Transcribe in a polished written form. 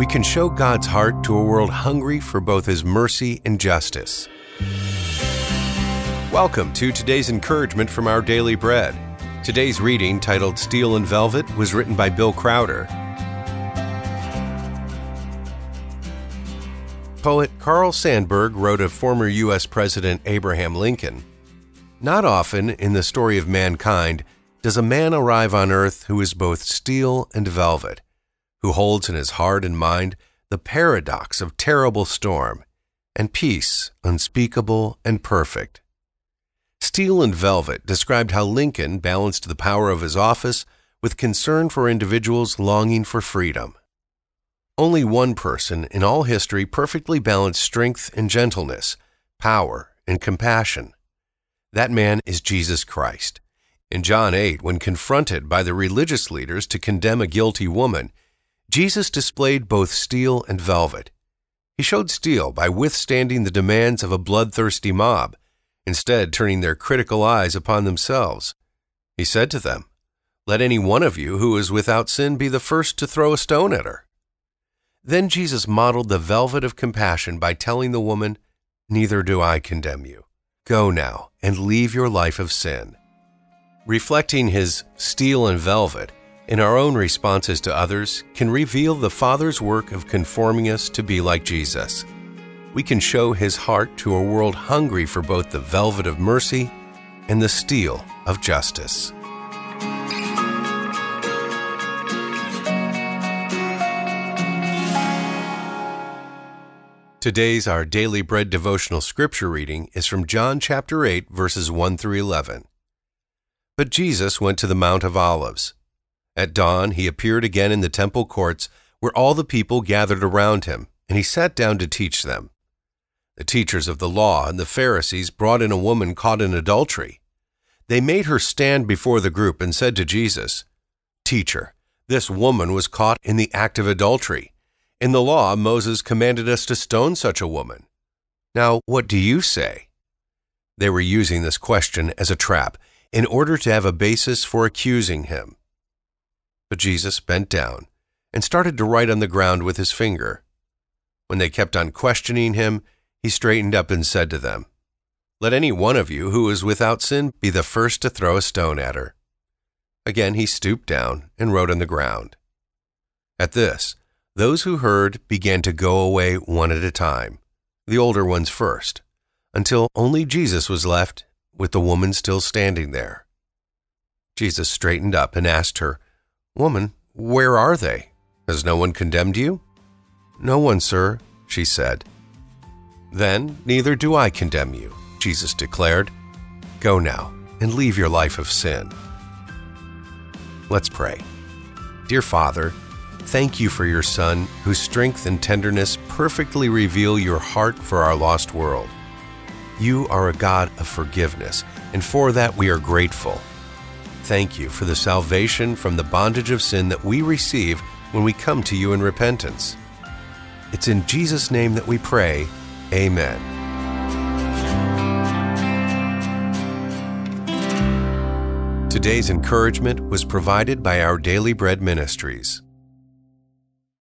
we can show God's heart to a world hungry for both His mercy and justice. Welcome to today's encouragement from Our Daily Bread. Today's reading, titled Steel and Velvet, was written by Bill Crowder. Poet Carl Sandburg wrote of former U.S. President Abraham Lincoln, "Not often in the story of mankind does a man arrive on earth who is both steel and velvet, who holds in his heart and mind the paradox of terrible storm and peace unspeakable and perfect." Steel and Velvet described how Lincoln balanced the power of his office with concern for individuals longing for freedom. Only one person in all history perfectly balanced strength and gentleness, power and compassion. That man is Jesus Christ. In John 8, when confronted by the religious leaders to condemn a guilty woman, Jesus displayed both steel and velvet. He showed steel by withstanding the demands of a bloodthirsty mob, instead turning their critical eyes upon themselves. He said to them, "Let any one of you who is without sin be the first to throw a stone at her." Then Jesus modeled the velvet of compassion by telling the woman, "Neither do I condemn you. Go now and leave your life of sin." Reflecting His steel and velvet in our own responses to others can reveal the Father's work of conforming us to be like Jesus. We can show His heart to a world hungry for both the velvet of mercy and the steel of justice. Today's Our Daily Bread devotional scripture reading is from John chapter 8, verses 1 through 11. But Jesus went to the Mount of Olives. At dawn, He appeared again in the temple courts where all the people gathered around Him, and He sat down to teach them. The teachers of the law and the Pharisees brought in a woman caught in adultery. They made her stand before the group and said to Jesus, "Teacher, this woman was caught in the act of adultery. In the law, Moses commanded us to stone such a woman. Now, what do you say?" They were using this question as a trap in order to have a basis for accusing Him. But Jesus bent down and started to write on the ground with His finger. When they kept on questioning Him, He straightened up and said to them, "Let any one of you who is without sin be the first to throw a stone at her." Again He stooped down and wrote on the ground. At this, those who heard began to go away one at a time, the older ones first, until only Jesus was left, with the woman still standing there. Jesus straightened up and asked her, "Woman, where are they? Has no one condemned you?" "No one, sir," she said. "Then neither do I condemn you," Jesus declared. "Go now and leave your life of sin." Let's pray. Dear Father, thank You for Your Son, whose strength and tenderness perfectly reveal Your heart for our lost world. You are a God of forgiveness, and for that we are grateful. Thank You for the salvation from the bondage of sin that we receive when we come to You in repentance. It's in Jesus' name that we pray. Amen. Today's encouragement was provided by Our Daily Bread Ministries.